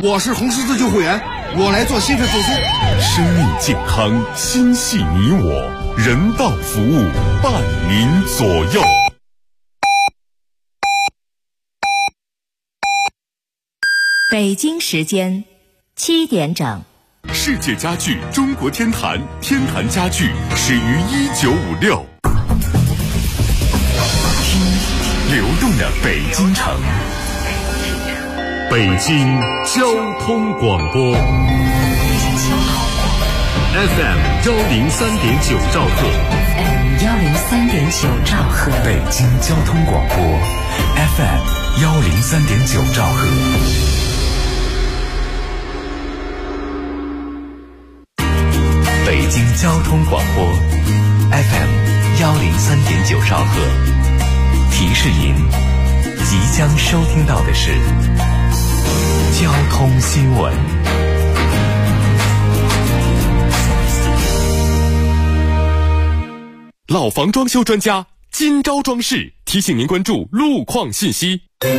我是红十字救护员，我来做心肺复苏。 生命健康，心系你我，人道服务，伴您左右。 北京时间7点整。 世界家具中国天坛，天坛家具始于1956。听流动的北京城，北京交通广播 FM 103.9兆赫 103.9兆赫， 北京交通广播 FM 103.9兆赫。北京交通广播 FM 103.9兆赫，提示您即将收听到的是交通新闻。老房装修专家金招装饰提醒您关注路况信息。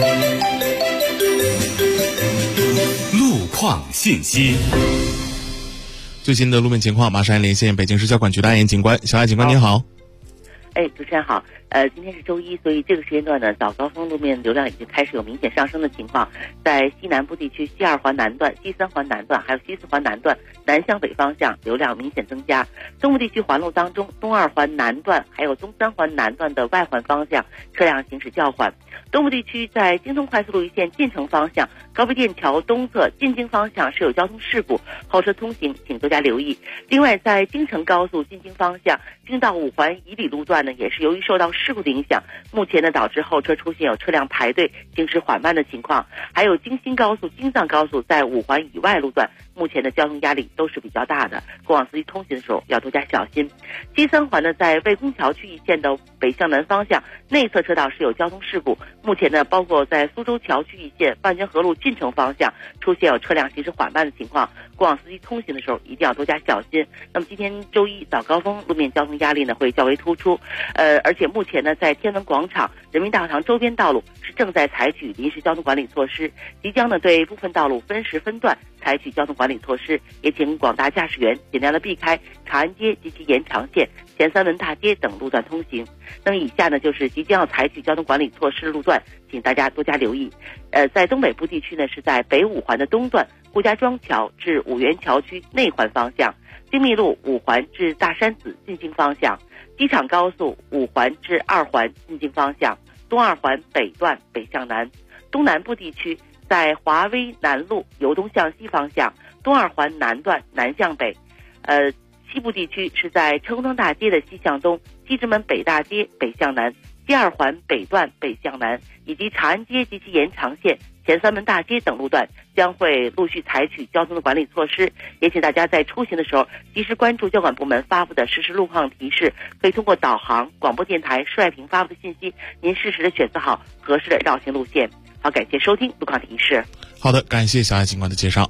路况信息。 最新的路面情况，马上连线北京市交管局的安岩警官。小艾警官您好。 主持人好。今天是周一，所以这个时间段呢，早高峰路面流量已经开始有明显上升的情况。在西南部地区，西2环南段、西3环南段还有西4环南段南向北方向流量明显增加。东部地区环路当中，东2环南段还有东3环南段的外环方向车辆行驶较缓。东部地区在京通快速路一线进城方向高碑店桥东侧进京方向是有交通事故，后车通行请多加留意。另外，在京承高速进京方向京到5环以里路段呢，也是由于受到事故的影响，目前呢导致后车出现有车辆排队行驶缓慢的情况。还有京新高速、京藏高速在5环以外路段，目前的交通压力都是比较大的，过往司机通行的时候要多加小心。西3环呢，在魏公桥区一线的北向南方向内侧车道是有交通事故，目前呢包括在苏州桥区一线万源河路进城方向出现有车辆行驶缓慢的情况，过往司机通行的时候一定要多加小心。那么今天周一早高峰路面交通压力呢会较为突出，而且目前呢在天文广场、人民大会堂周边道路是正在采取临时交通管理措施，即将呢对部分道路分时分段采取交通管理措施，也请广大驾驶员尽量的避开长安街及其延长线、前三门大街等路段通行。那么以下呢就是即将要采取交通管理措施的路段，请大家多加留意。在东北部地区呢，是在北5环的东段顾家庄桥至五原桥区内环方向，精密路5环至大山子进京方向，机场高速5环至2环进京方向，东2环北段北向南。东南部地区在华威南路由东向西方向，东2环南段南向北。西部地区是在成功大街的西向东，西直门北大街北向南，西2环北段北向南，以及长安街及其延长线、前三门大街等路段将会陆续采取交通的管理措施，也请大家在出行的时候及时关注交管部门发布的实时路况提示，可以通过导航、广播电台、市外屏发布的信息，您适时的选择好合适的绕行路线。好，感谢收听路况提示。 好的，感谢小艾警官的介绍。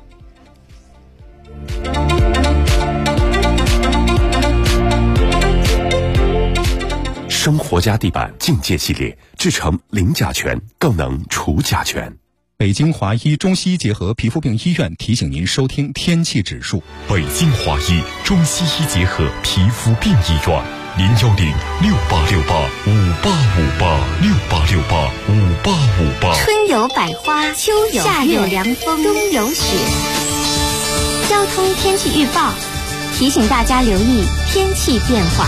生活家地板境界系列制成零甲醛，更能除甲醛。 北京华医中西医结合皮肤病医院提醒您收听天气指数。 北京华医中西医结合皮肤病医院，0106868586858 春有百花，秋有夏有凉风，冬有雪。交通天气预报提醒大家留意天气变化。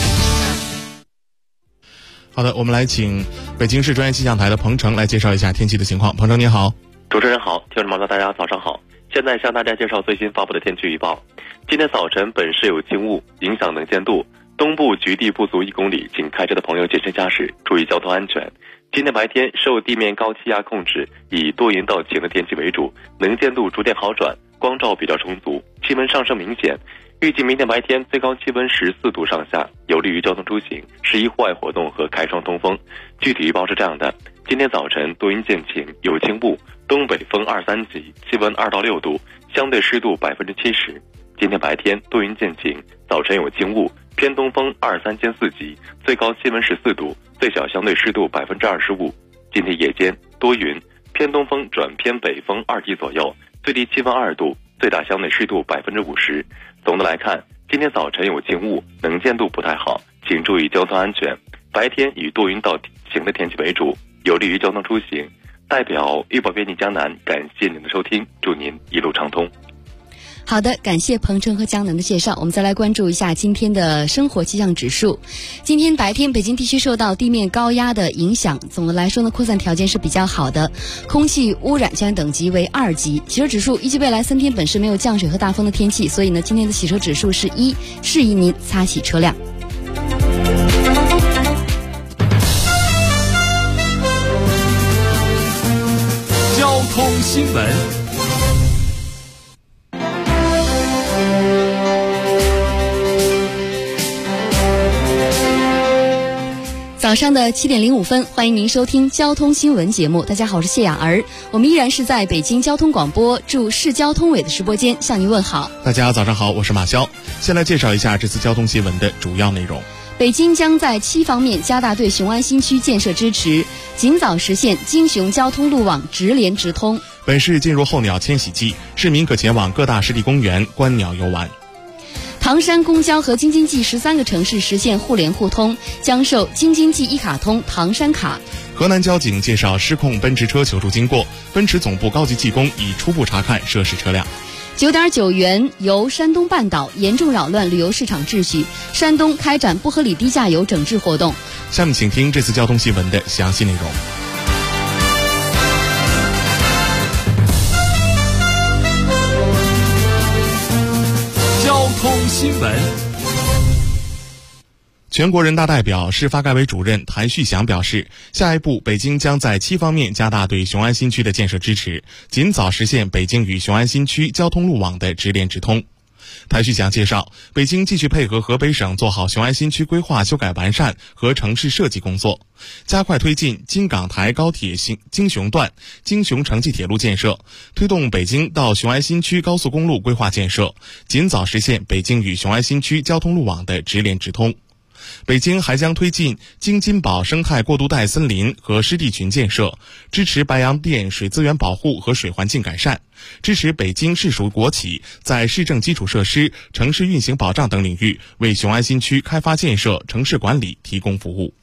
好的，我们来请北京市专业气象台的彭程来介绍一下天气的情况。彭程您好。 主持人好，听众朋友大家早上好。现在向大家介绍最新发布的天气预报。今天早晨本市有轻雾，影响能见度，东部局地不足1公里，请开车的朋友谨慎驾驶，注意交通安全。今天白天受地面高气压控制，以多云到晴的天气为主，能见度逐渐好转，光照比较充足，气温上升明显。预计明天白天最高气温14度上下，有利于交通出行、适宜户外活动和开窗通风。具体预报是这样的：今天早晨多云见晴，有轻雾，东北风2、3级，气温2到6度，相对湿度70%。今天白天多云见晴，早晨有轻雾，偏东风2、3兼4级，最高气温14度，最小相对湿度25%。今天夜间多云， 偏东风转偏北风2级左右，最低气温2度，最大相对湿度50%。总的来看，今天早晨有轻雾，能见度不太好，请注意交通安全。白天以多云到晴的天气为主，有利于交通出行。代表预报编辑江南，感谢您的收听，祝您一路畅通。 好的，感谢彭程和江南的介绍。我们再来关注一下今天的生活气象指数。今天白天北京地区受到地面高压的影响，总的来说呢，扩散条件是比较好的，空气污染降等级为2级。洗车指数预计未来3天本市没有降水和大风的天气，所以呢，今天的洗车指数是1，适宜您擦洗车辆。 交通新闻。 早上的7点05分，欢迎您收听交通新闻节目。大家好，我是谢雅儿，我们依然是在北京交通广播驻市交通委的直播间向您问好。 大家早上好，我是马潇。先来介绍一下这次交通新闻的主要内容。 北京将在7方面加大对雄安新区建设支持，尽早实现京雄交通路网直联直通。 本市进入候鸟迁徙季，市民可前往各大湿地公园观鸟游玩。 唐山公交和京津冀13个城市实现互联互通，将授京津冀一卡通唐山卡。 河南交警介绍失控奔驰车求助经过，奔驰总部高级技工已初步查看涉事车辆。 9.9元由山东半岛严重扰乱旅游市场秩序，山东开展不合理低价游整治活动。 下面请听这次交通新闻的详细内容。 交通新闻。 全国人大代表、市发改委主任谭旭祥表示，下一步北京将在7方面加大对雄安新区的建设支持，尽早实现北京与雄安新区交通路网的直联直通。谭旭祥介绍，北京继续配合河北省做好雄安新区规划修改完善和城市设计工作，加快推进京港台高铁京雄段、京雄城际铁路建设，推动北京到雄安新区高速公路规划建设，尽早实现北京与雄安新区交通路网的直联直通。北京还将推进京津宝生态过渡带森林和湿地群建设，支持白洋淀水资源保护和水环境改善，支持北京市属国企在市政基础设施、城市运行保障等领域为雄安新区开发建设、城市管理提供服务。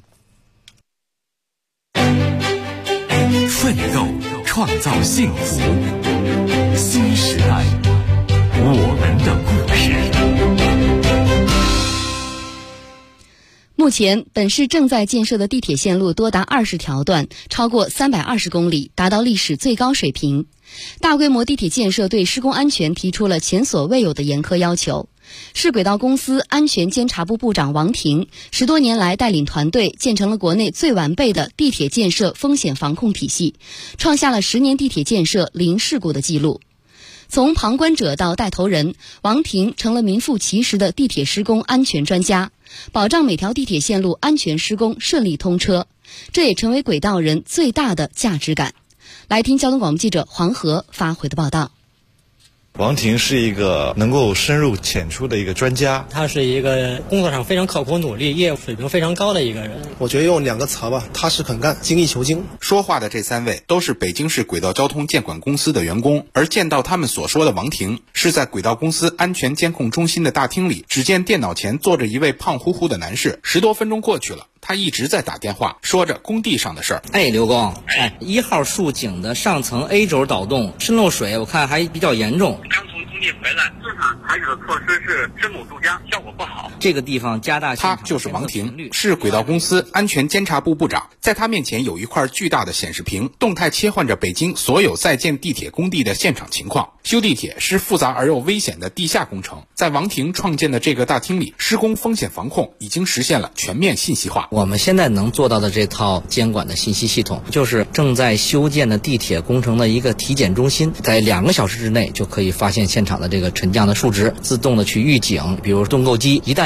奋斗创造幸福，新时代我们的故事。 目前，本市正在建设的地铁线路多达20条段，超过320公里，达到历史最高水平。大规模地铁建设对施工安全提出了前所未有的严苛要求。市轨道公司安全监察部部长王婷10多年来带领团队建成了国内最完备的地铁建设风险防控体系，创下了10年地铁建设零事故的记录。从旁观者到带头人，王婷成了名副其实的地铁施工安全专家，保障每条地铁线路安全施工顺利通车，这也成为轨道人最大的价值感。来听交通广播记者黄河发回的报道。 王婷是一个能够深入浅出的一个专家， 他是一个工作上非常刻苦努力、业务水平非常高的一个人。 我觉得用2个词吧，踏实肯干，精益求精。 说话的这3位都是北京市轨道交通监管公司的员工，而见到他们所说的王婷，是在轨道公司安全监控中心的大厅里，只见电脑前坐着一位胖乎乎的男士。10多分钟过去了，他一直在打电话，说着工地上的事儿。 刘工，1号竖井的上层 A 轴导动渗漏水，我看还比较严重。 刚从工地回来，现场采取的措施是深弩注浆，效果不好。 这个地方加大。 他就是王婷，是轨道公司安全监察部部长。在他面前有一块巨大的显示屏，动态切换着北京所有在建地铁工地的现场情况。修地铁是复杂而又危险的地下工程，在王婷创建的这个大厅里，施工风险防控已经实现了全面信息化。 我们现在能做到的这套监管的信息系统，就是正在修建的地铁工程的一个体检中心，在2个小时之内就可以发现现场的这个沉降的数值，自动的去预警，比如盾构机一旦有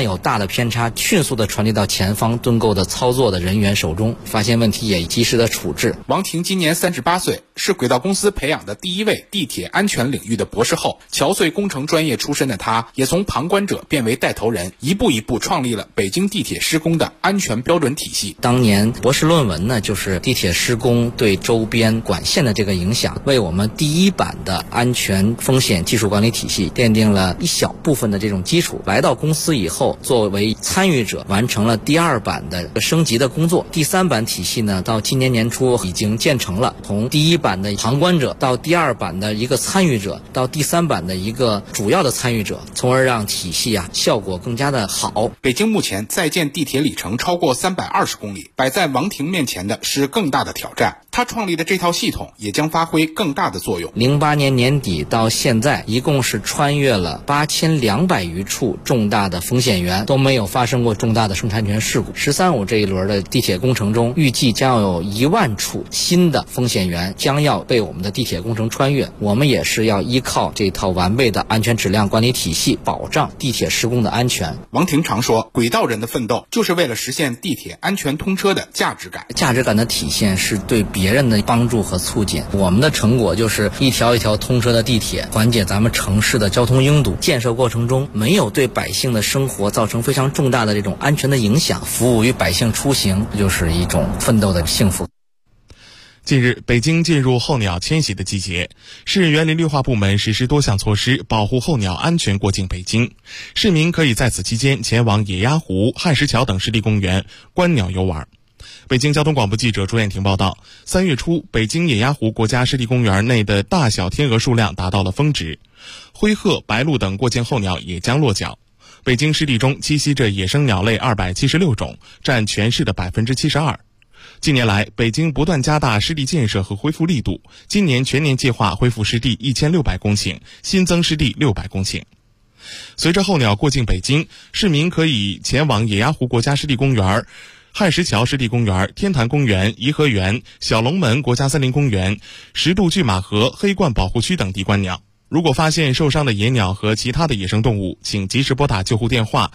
有大的偏差，迅速的传递到前方盾构的操作的人员手中，发现问题也及时的处置。 王婷今年38岁，是轨道公司培养的第一位地铁安全领域的博士后。桥隧工程专业出身的她，也从旁观者变为带头人，一步一步创立了北京地铁施工的安全标准体系。 当年博士论文呢，就是地铁施工对周边管线的这个影响，为我们第一版的安全风险技术管理体系奠定了一小部分的这种基础。来到公司以后，作为参与者完成了第2版的升级的工作。第3版体系呢，到今年年初已经建成了，从第1版的旁观者到第2版的一个参与者，到第3版的一个主要的参与者，从而让体系效果更加的好。 北京目前在建地铁里程超过320公里，摆在王婷面前的是更大的挑战。他创立的这套系统也将发挥更大的作用。 08年年底到现在，一共是穿越了8200余处重大的风险源，都没有发生过重大的生产安全事故。13-5这一轮的地铁工程中，预计将有1万处新的风险源将要被我们的地铁工程穿越。我们也是要依靠这套完备的安全质量管理体系，保障地铁施工的安全。 王婷常说，轨道人的奋斗就是为了实现地铁安全通车的价值感。 价值感的体现是对别人的帮助和促进，我们的成果就是一条一条通车的地铁，缓解咱们城市的交通拥堵。建设过程中没有对百姓的生活造成非常重大的这种安全的影响，服务于百姓出行，就是一种奋斗的幸福。 近日，北京进入候鸟迁徙的季节，市园林绿化部门实施多项措施，保护候鸟安全过境北京。市民可以在此期间前往野鸭湖、汉石桥等湿地公园观鸟游玩。北京交通广播记者朱艳婷报道，3月初，北京野鸭湖国家湿地公园内的大小天鹅数量达到了峰值，灰鹤、白鹭等过境候鸟也将落脚。北京湿地中栖息着野生鸟类276种，占全市的72%。近年来，北京不断加大湿地建设和恢复力度，今年全年计划恢复湿地1600公顷，新增湿地600公顷。随着候鸟过境北京，市民可以前往野鸭湖国家湿地公园、汉石桥湿地公园、天坛公园、颐和园、小龙门国家森林公园、十渡拒马河黑鹳保护区等地观鸟。如果发现受伤的野鸟和其他的野生动物，请及时拨打救护电话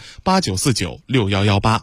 89496118。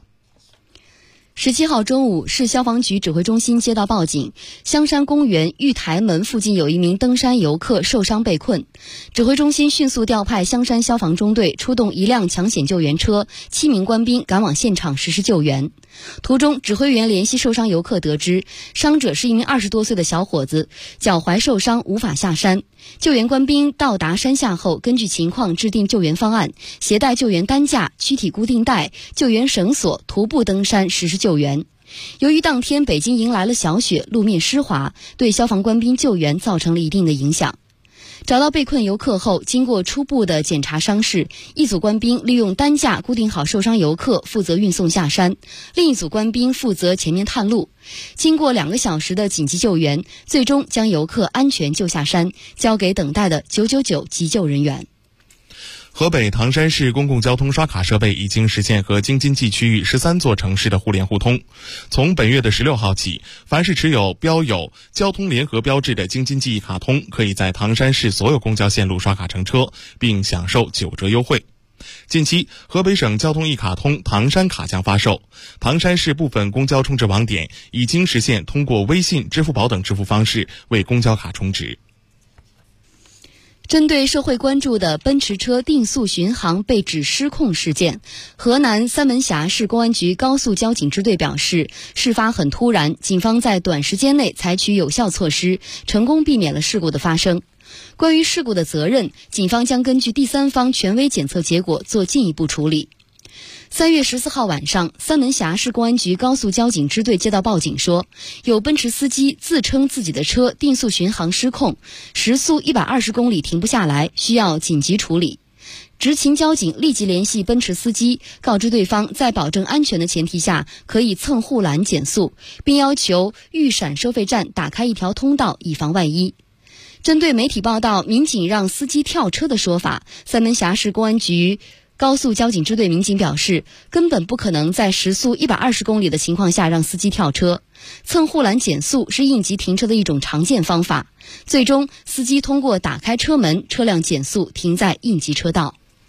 17号中午，市消防局指挥中心接到报警，香山公园玉台门附近有一名登山游客受伤被困。指挥中心迅速调派香山消防中队出动1辆抢险救援车，7名官兵赶往现场实施救援。途中，指挥员联系受伤游客得知，伤者是一名20多岁的小伙子，脚踝受伤无法下山。救援官兵到达山下后，根据情况制定救援方案，携带救援担架、躯体固定带、救援绳索，徒步登山实施救援。由于当天北京迎来了小雪，路面湿滑，对消防官兵救援造成了一定的影响。找到被困游客后，经过初步的检查伤势，一组官兵利用担架固定好受伤游客，负责运送下山；另一组官兵负责前面探路。经过2个小时的紧急救援，最终将游客安全救下山，交给等待的999急救人员。 河北唐山市公共交通刷卡设备已经实现和京津冀区域13座城市的互联互通。从本月的16号起，凡是持有标有交通联合标志的京津冀一卡通，可以在唐山市所有公交线路刷卡乘车，并享受9折优惠。近期，河北省交通一卡通唐山卡将发售，唐山市部分公交充值网点已经实现通过微信、支付宝等支付方式为公交卡充值。 针对社会关注的奔驰车定速巡航被指失控事件，河南三门峡市公安局高速交警支队表示，事发很突然，警方在短时间内采取有效措施，成功避免了事故的发生。关于事故的责任，警方将根据第三方权威检测结果做进一步处理。3月14号晚上，三门峡市公安局高速交警支队接到报警说，有奔驰司机自称自己的车定速巡航失控，时速120公里停不下来，需要紧急处理。执勤交警立即联系奔驰司机，告知对方在保证安全的前提下可以蹭护栏减速，并要求玉闪收费站打开一条通道，以防万一。针对媒体报道民警让司机跳车的说法，三门峡市公安局高速交警支队民警表示，根本不可能在时速120公里的情况下让司机跳车。蹭护栏减速是应急停车的一种常见方法。最终，司机通过打开车门，车辆减速停在应急车道。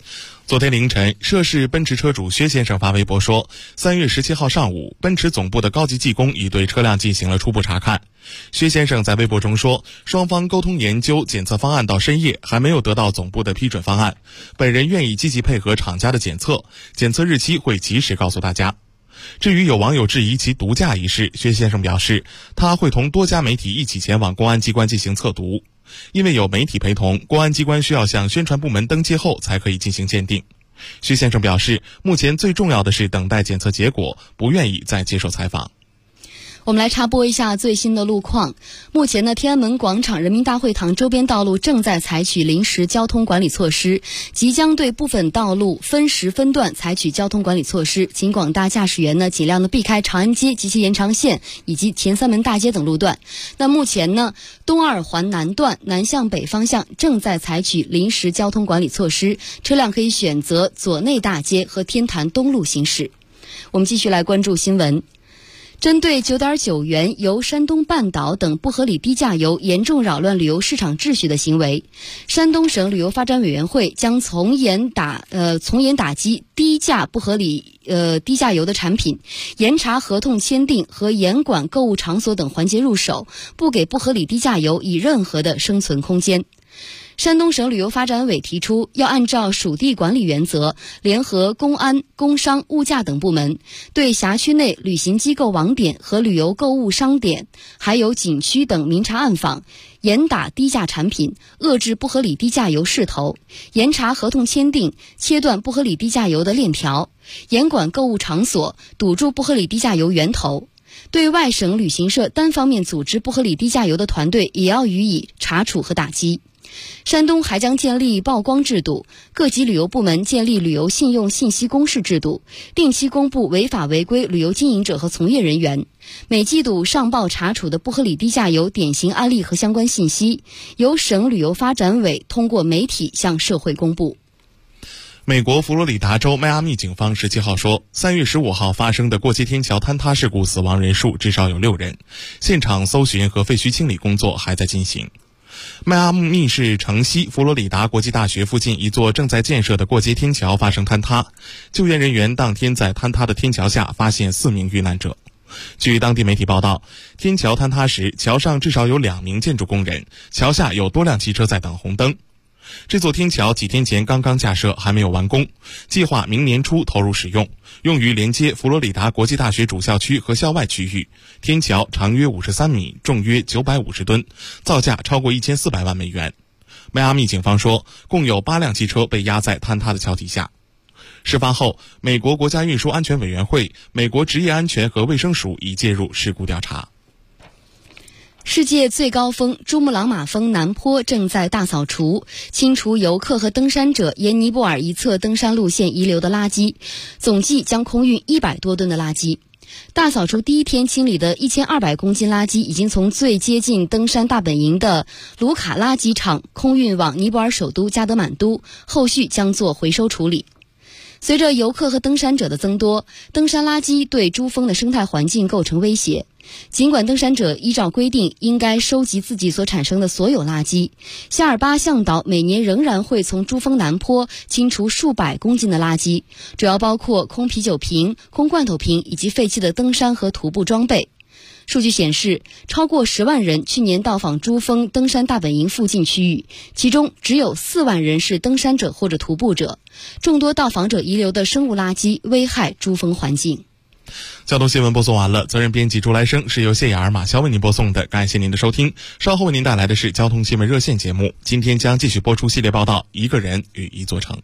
昨天凌晨，涉事奔驰车主薛先生发微博说，3月17号上午，奔驰总部的高级技工已对车辆进行了初步查看。薛先生在微博中说，双方沟通研究检测方案到深夜，还没有得到总部的批准方案，本人愿意积极配合厂家的检测，检测日期会及时告诉大家。至于有网友质疑其毒驾一事，薛先生表示，他会同多家媒体一起前往公安机关进行测毒，因为有媒体陪同，公安机关需要向宣传部门登记后才可以进行鉴定。薛先生表示，目前最重要的是等待检测结果，不愿意再接受采访。 我们来插播一下最新的路况。目前呢，天安门广场、人民大会堂周边道路正在采取临时交通管理措施，即将对部分道路分时分段采取交通管理措施，请广大驾驶员呢尽量的避开长安街及其延长线以及前三门大街等路段。那目前呢，东二环南段南向北方向正在采取临时交通管理措施，车辆可以选择左内大街和天坛东路行驶。我们继续来关注新闻。针对9.9元由山东半岛等不合理低价游严重扰乱旅游市场秩序的行为，山东省旅游发展委员会将从严打击低价不合理低价游的产品，严查合同签订和严管购物场所等环节入手，不给不合理低价游以任何的生存空间。山东省旅游发展委提出，要按照属地管理原则，联合公安、工商、物价等部门，对辖区内旅行机构网点和旅游购物商点，还有景区等明察暗访，严打低价产品，遏制不合理低价游势头，严查合同签订，切断不合理低价游的链条，严管购物场所，堵住不合理低价游源头。对外省旅行社单方面组织不合理低价游的团队，也要予以查处和打击。山东还将建立曝光制度，各级旅游部门建立旅游信用信息公示制度，定期公布违法违规旅游经营者和从业人员，每季度上报查处的不合理低价游典型案例和相关信息，由省旅游发展委通过媒体向社会公布。 美国佛罗里达州迈阿密警方17号说，3月15号发生的过街天桥坍塌事故死亡人数至少有6人，现场搜寻和废墟清理工作还在进行。迈阿密市城西佛罗里达国际大学附近一座正在建设的过街天桥发生坍塌，救援人员当天在坍塌的天桥下发现4名遇难者。据当地媒体报道，天桥坍塌时，桥上至少有2名建筑工人，桥下有多辆汽车在等红灯。这座天桥几天前刚刚架设，还没有完工，计划明年初投入使用，用于连接佛罗里达国际大学主校区和校外区域。天桥长约53米，重约950吨，造价超过1400万美元。迈阿密警方说，共有8辆汽车被压在坍塌的桥底下。事发后，美国国家运输安全委员会、美国职业安全和卫生署已介入事故调查。 世界最高峰珠穆朗玛峰南坡正在大扫除，清除游客和登山者沿尼泊尔一侧登山路线遗留的垃圾，总计将空运100多吨的垃圾。大扫除第一天清理的1200公斤垃圾已经从最接近登山大本营的卢卡垃圾场空运往尼泊尔首都加德满都，后续将做回收处理。随着游客和登山者的增多，登山垃圾对珠峰的生态环境构成威胁。尽管登山者依照规定应该收集自己所产生的所有垃圾，夏尔巴向导每年仍然会从珠峰南坡清除数百公斤的垃圾，主要包括空啤酒瓶、空罐头瓶以及废弃的登山和徒步装备。数据显示，超过10万人去年到访珠峰登山大本营附近区域，其中只有4万人是登山者或者徒步者。众多到访者遗留的生物垃圾危害珠峰环境。 交通新闻播送完了，责任编辑朱来生，是由谢雅儿、马潇为您播送的，感谢您的收听。稍后为您带来的是交通新闻热线节目，今天将继续播出系列报道《一个人与一座城》。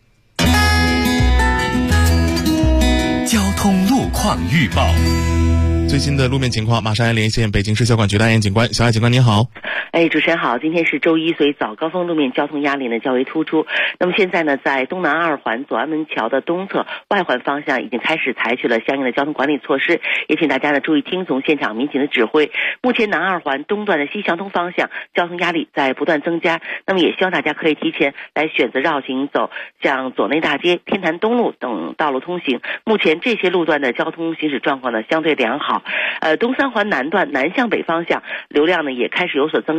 交通路况预报。 最新的路面情况，马上来连线北京市交管局大雁警官。小艾警官您好。 主持人好，今天是周一，所以早高峰路面交通压力呢较为突出。那么现在呢，在东南2环左安门桥的东侧外环方向已经开始采取了相应的交通管理措施，也请大家呢注意听从现场民警的指挥。目前南2环东段的西向东方向交通压力在不断增加，那么也希望大家可以提前来选择绕行走向左内大街、天坛东路等道路通行。目前这些路段的交通行驶状况呢相对良好。东3环南段南向北方向流量呢也开始有所增加，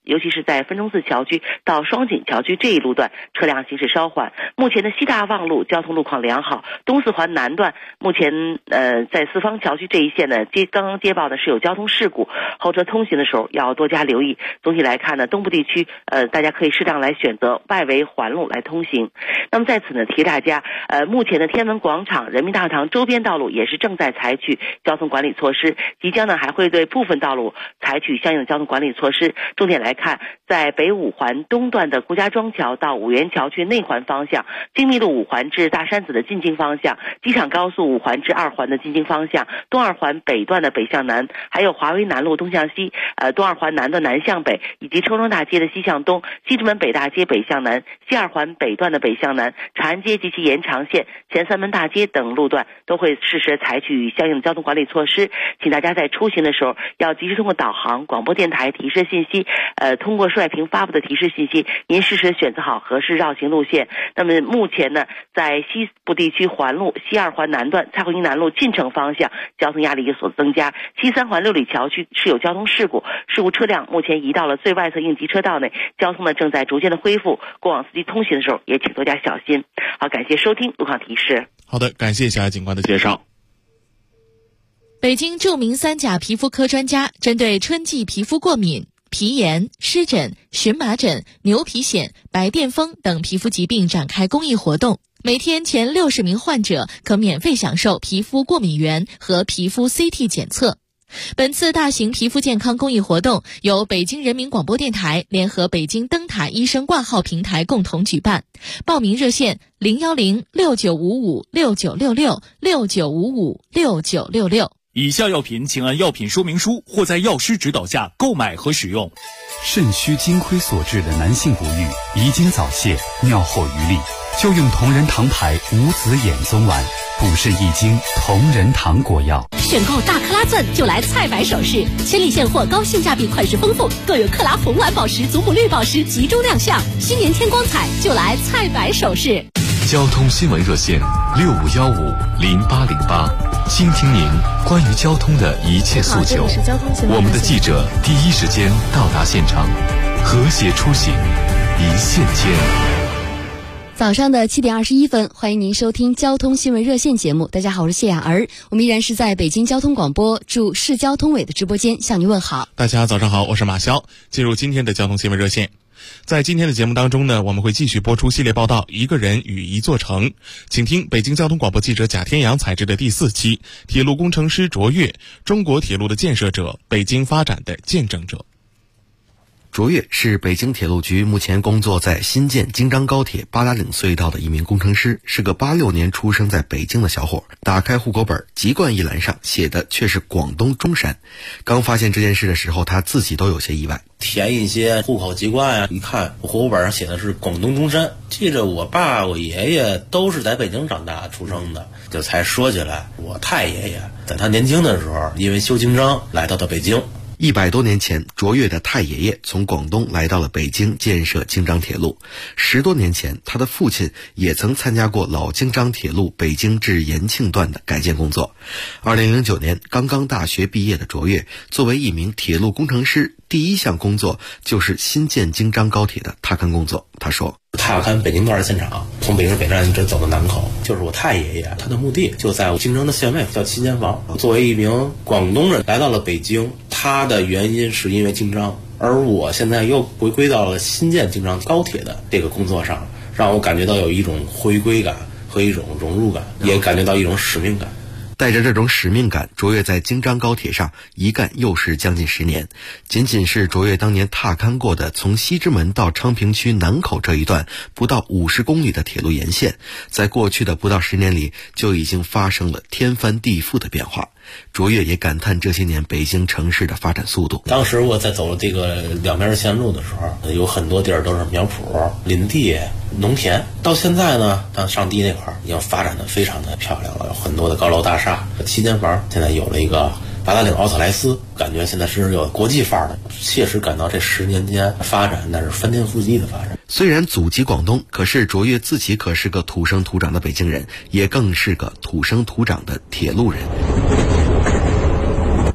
尤其是在分钟寺桥区到双井桥区这一路段车辆行驶稍缓。目前的西大望路交通路况良好，东四环南段目前在四方桥区这一线呢刚刚接报的是有交通事故，后车通行的时候要多加留意。总体来看呢，东部地区大家可以适当来选择外围环路来通行。那么在此呢提大家，目前的天安门广场、人民大会堂周边道路也是正在采取交通管理措施，即将呢还会对部分道路采取相应的交通管理措施。重点来看，在北五环东段的顾家庄桥到五元桥区内环方向，精密路五环至大山子的进京方向，机场高速五环至二环的进京方向，东二环北段的北向南，还有华威南路东向西，东二环南的南向北，以及冲庄大街的西向东，西直门北大街北向南，西二环北段的北向南，长安街及其延长线、前三门大街等路段都会适时采取相应的交通管理措施。请大家在出行的时候要及时通过导航、广播电台提示信息，通过帅屏发布的提示信息，您适时选择好合适绕行路线。那么目前呢，在西部地区环路西二环南段蔡会营南路进城方向交通压力有所增加，西三环六里桥区是有交通事故车辆目前移到了最外侧应急车道内，交通呢正在逐渐的恢复，过往司机通行的时候也请多加小心。好，感谢收听路况提示。 好的，感谢小艾警官的介绍。 北京著名3甲皮肤科专家针对春季皮肤过敏、皮炎、湿疹、荨麻疹、牛皮癣、白癜风等皮肤疾病展开公益活动，每天前60名患者可免费享受皮肤过敏原和皮肤 CT 检测。本次大型皮肤健康公益活动由北京人民广播电台联合北京灯塔医生挂号平台共同举办，报名热线01069556966 69556966。 以下药品请按药品说明书或在药师指导下购买和使用。 肾虚金亏所致的男性不育、遗精早泄、尿后余力，就用同仁堂牌无子衍宗丸，补肾益精，同仁堂果药。 选购大克拉钻就来菜百首饰，千里现货，高性价比，款式丰富，更有克拉红蓝宝石、祖母绿宝石集中亮相。新年添光彩，就来菜百首饰。 交通新闻热线65150808，倾听您关于交通的一切诉求。我们的记者第一时间到达现场，和谐出行，一线牵。 早上的7点21分，欢迎您收听交通新闻热线节目。大家好，我是谢雅儿，我们依然是在北京交通广播驻市交通委的直播间向您问好。 大家早上好，我是马潇。进入今天的交通新闻热线。在今天的节目当中呢，我们会继续播出系列报道一个人与一座城，请听北京交通广播记者贾天阳采制的第4期铁路工程师卓越，中国铁路的建设者，北京发展的见证者。 卓越是北京铁路局目前工作在新建京张高铁八达岭隧道的一名工程师，是个86年出生在北京的小伙。打开户口本，籍贯一栏上写的却是广东中山。刚发现这件事的时候，他自己都有些意外。 填一些户口籍贯啊，一看户口本上写的是广东中山，记着我爸我爷爷都是在北京长大出生的，就才说起来我太爷爷在他年轻的时候因为修京张来到了北京。 100多年前，卓越的太爷爷从广东来到了北京建设京张铁路。10多年前，他的父亲也曾参加过老京张铁路北京至延庆段的改建工作。2009年，刚刚大学毕业的卓越，作为一名铁路工程师，第一项工作就是新建京张高铁的踏勘工作。他说， 踏勘北京段的现场，从北京市北站一直走到南口，就是我太爷爷他的墓地就在京张的县位，叫七间房。作为一名广东人来到了北京，他的原因是因为京张，而我现在又回归到了新建京张高铁的这个工作上，让我感觉到有一种回归感和一种融入感，也感觉到一种使命感。 带着这种使命感，卓越在京张高铁上一干又是将近10年。仅仅是卓越当年踏勘过的从西直门到昌平区南口这一段不到50公里的铁路沿线，在过去的不到10年里就已经发生了天翻地覆的变化。卓越也感叹这些年北京城市的发展速度。 当时我在走这个两边线路的时候，有很多地儿都是苗圃、林地、农田。到现在呢，上地那块已经发展的非常的漂亮了，有很多的高楼大厦、7间房，现在有了一个八达岭奥特莱斯，感觉现在是有国际范儿的，切实感到这10年间发展那是翻天覆地的发展。 虽然祖籍广东，可是卓越自己可是个土生土长的北京人，也更是个土生土长的铁路人。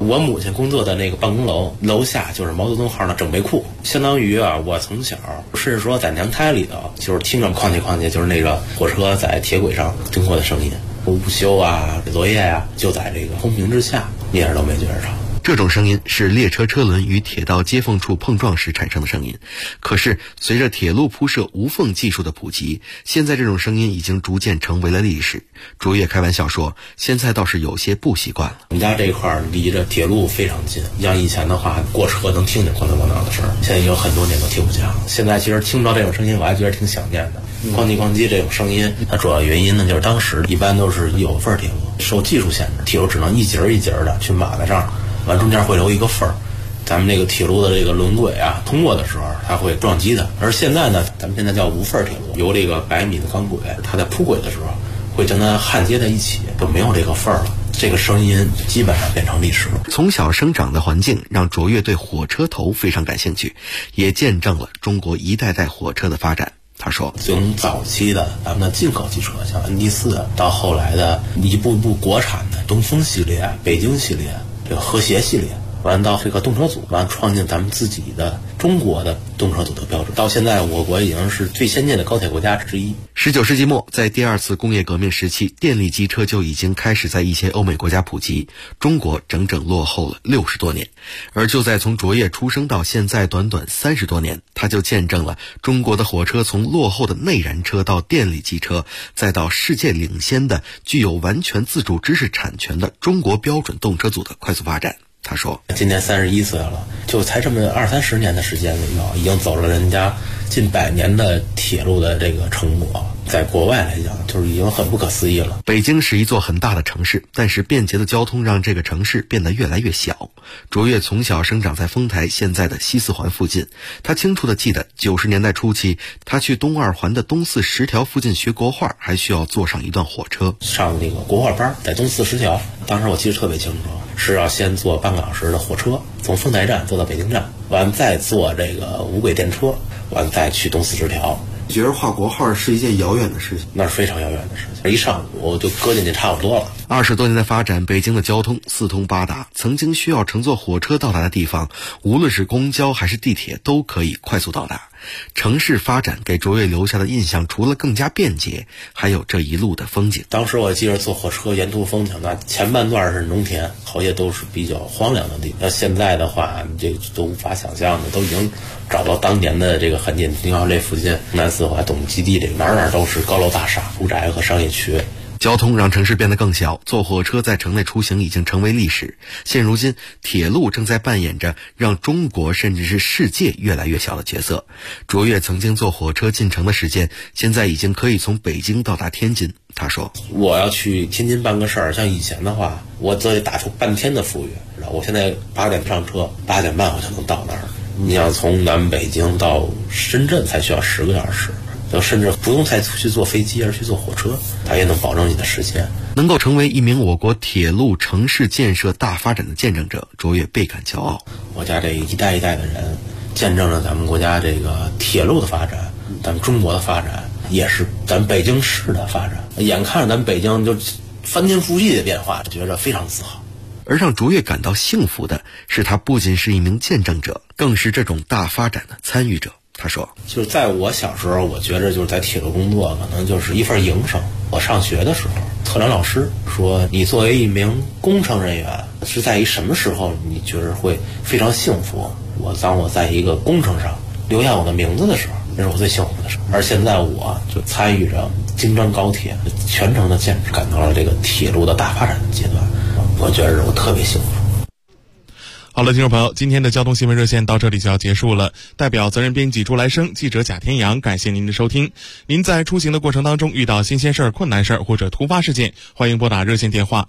我母亲工作的那个办公楼楼下就是毛泽东号的整备库，相当于我从小甚至说在娘胎里头就是听着哐叽哐叽，就是那个火车在铁轨上经过的声音。午休作业就在这个轰鸣之下，一点都没觉着吵。 这种声音是列车车轮与铁道接缝处碰撞时产生的声音。可是随着铁路铺设无缝技术的普及，现在这种声音已经逐渐成为了历史。卓越开玩笑说，现在倒是有些不习惯了。 我们家这一块离着铁路非常近，像以前的话过车能听见咣当咣当的声，现在有很多年都听不见了。现在其实听不到这种声音，我还觉得挺想念的。哐叽哐叽这种声音，它主要原因呢，就是当时一般都是有份铁路受技术限制，铁路只能一节一节的去码在这儿，完中间会留一个缝儿。咱们这个铁路的这个轮轨通过的时候，它会撞击的。而现在呢，咱们现在叫无缝铁路，由这个100米的钢轨，它在铺轨的时候会将它焊接在一起，就没有这个缝儿了。这个声音基本上变成历史了。 从小生长的环境让卓越对火车头非常感兴趣，也见证了中国一代代火车的发展。他说， 从早期的咱们的进口汽车，像 ND4，到后来的一步步国产的东风系列、北京系列、这个和谐系列，完到这个动车组，完创建咱们自己的中国的动车组的标准。到现在，我国已经是最先进的高铁国家之一。 19世纪末，在第二次工业革命时期，电力机车就已经开始在一些欧美国家普及，中国整整落后了60多年。而就在从卓越出生到现在短短30多年，他就见证了中国的火车从落后的内燃车到电力机车，再到世界领先的具有完全自主知识产权的中国标准动车组的快速发展。他说， 今年31岁了，就才这么20-30年的时间里头，已经走了人家近100年的铁路的这个成果，在国外来讲就是已经很不可思议了。 北京是一座很大的城市，但是便捷的交通让这个城市变得越来越小。卓越从小生长在丰台现在的西四环附近，他清楚地记得90年代初期，他去东二环的东四十条附近学国画，还需要坐上一段火车。 上那个国画班在东四十条，当时我记得特别清楚，是要先坐半个小时的火车，从丰台站坐到北京站，完再坐这个无轨电车，完再去东四十条。 觉得画国画是一件遥远的事情？ 那是非常遥远的事情，一上午我就搁进去差不多了。 20多年的发展，北京的交通四通八达，曾经需要乘坐火车到达的地方，无论是公交还是地铁都可以快速到达。城市发展给卓越留下的印象，除了更加便捷，还有这一路的风景。 当时我记着坐火车沿途风景，那前半段是农田，后些都是比较荒凉的地方。要现在的话，这都无法想象的，都已经找到当年的这个痕迹。你看这附近南四环动物基地，这哪都是高楼大厦、住宅和商业区。 交通让城市变得更小，坐火车在城内出行已经成为历史。现如今，铁路正在扮演着让中国甚至是世界越来越小的角色。卓越曾经坐火车进城的时间，现在已经可以从北京到达天津。他说， 我要去天津办个事儿，像以前的话，我得打出半天的富裕。我现在8点上车，8点半我就能到那儿。你想从咱们北京到深圳才需要10个小时，就甚至不用再去坐飞机，而去坐火车，它也能保证你的时间。 能够成为一名我国铁路城市建设大发展的见证者，卓越倍感骄傲。 我家这一代一代的人，见证了咱们国家这个铁路的发展，咱们中国的发展，也是咱们北京市的发展。眼看着咱们北京就翻天覆地的变化，觉得非常自豪。 而让卓越感到幸福的是，他不仅是一名见证者，更是这种大发展的参与者。他说， 就是在我小时候，我觉得就是在铁路工作可能就是一份营生。我上学的时候，测量老师说，你作为一名工程人员，是在于什么时候你觉得会非常幸福？当我在一个工程上留下我的名字的时候，那是我最幸福的事。而现在我就参与着京张高铁全程的建设，感到了这个铁路的大发展的阶段，我觉得我特别幸福。 好了，听众朋友，今天的交通新闻热线到这里就要结束了。代表责任编辑朱来生、记者贾天阳，感谢您的收听。您在出行的过程当中遇到新鲜事儿、困难事儿或者突发事件，欢迎拨打热线电话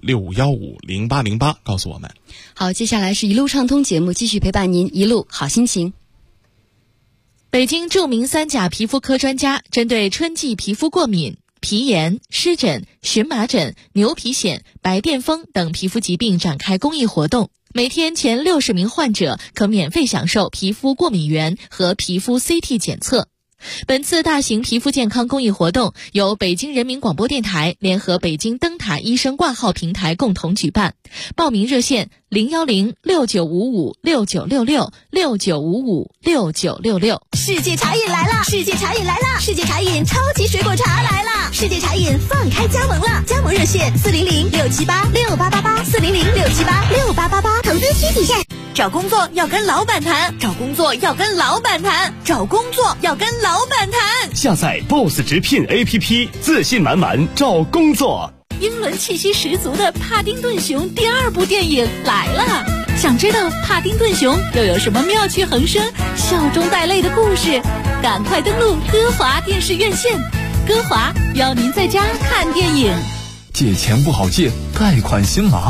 65150808告诉我们。 好，接下来是一路畅通节目，继续陪伴您一路好心情。 北京著名3甲皮肤科专家针对春季皮肤过敏、皮炎、湿疹、荨麻疹、牛皮癣、白癜风等皮肤疾病展开公益活动。每天前60名患者可免费享受皮肤过敏原和皮肤 CT 检测。 本次大型皮肤健康公益活动由北京人民广播电台联合北京灯塔医生挂号平台共同举办。报名热线0106955696669556966。 世界茶饮来了！世界茶饮来了！世界茶饮超级水果茶来了！世界茶饮放开加盟了！加盟热线400-678-6888，400-678-6888，投资需体现。找工作要跟老板谈，找工作要跟老板谈，找工作要跟老板谈。 下载 BOSS 直聘 APP， 自信满满找工作。 英伦气息十足的帕丁顿熊第2部电影来了，想知道帕丁顿熊又有什么妙趣横生、笑中带泪的故事？赶快登录歌华电视院线，歌华邀您在家看电影。 借钱不好借，贷款心麻。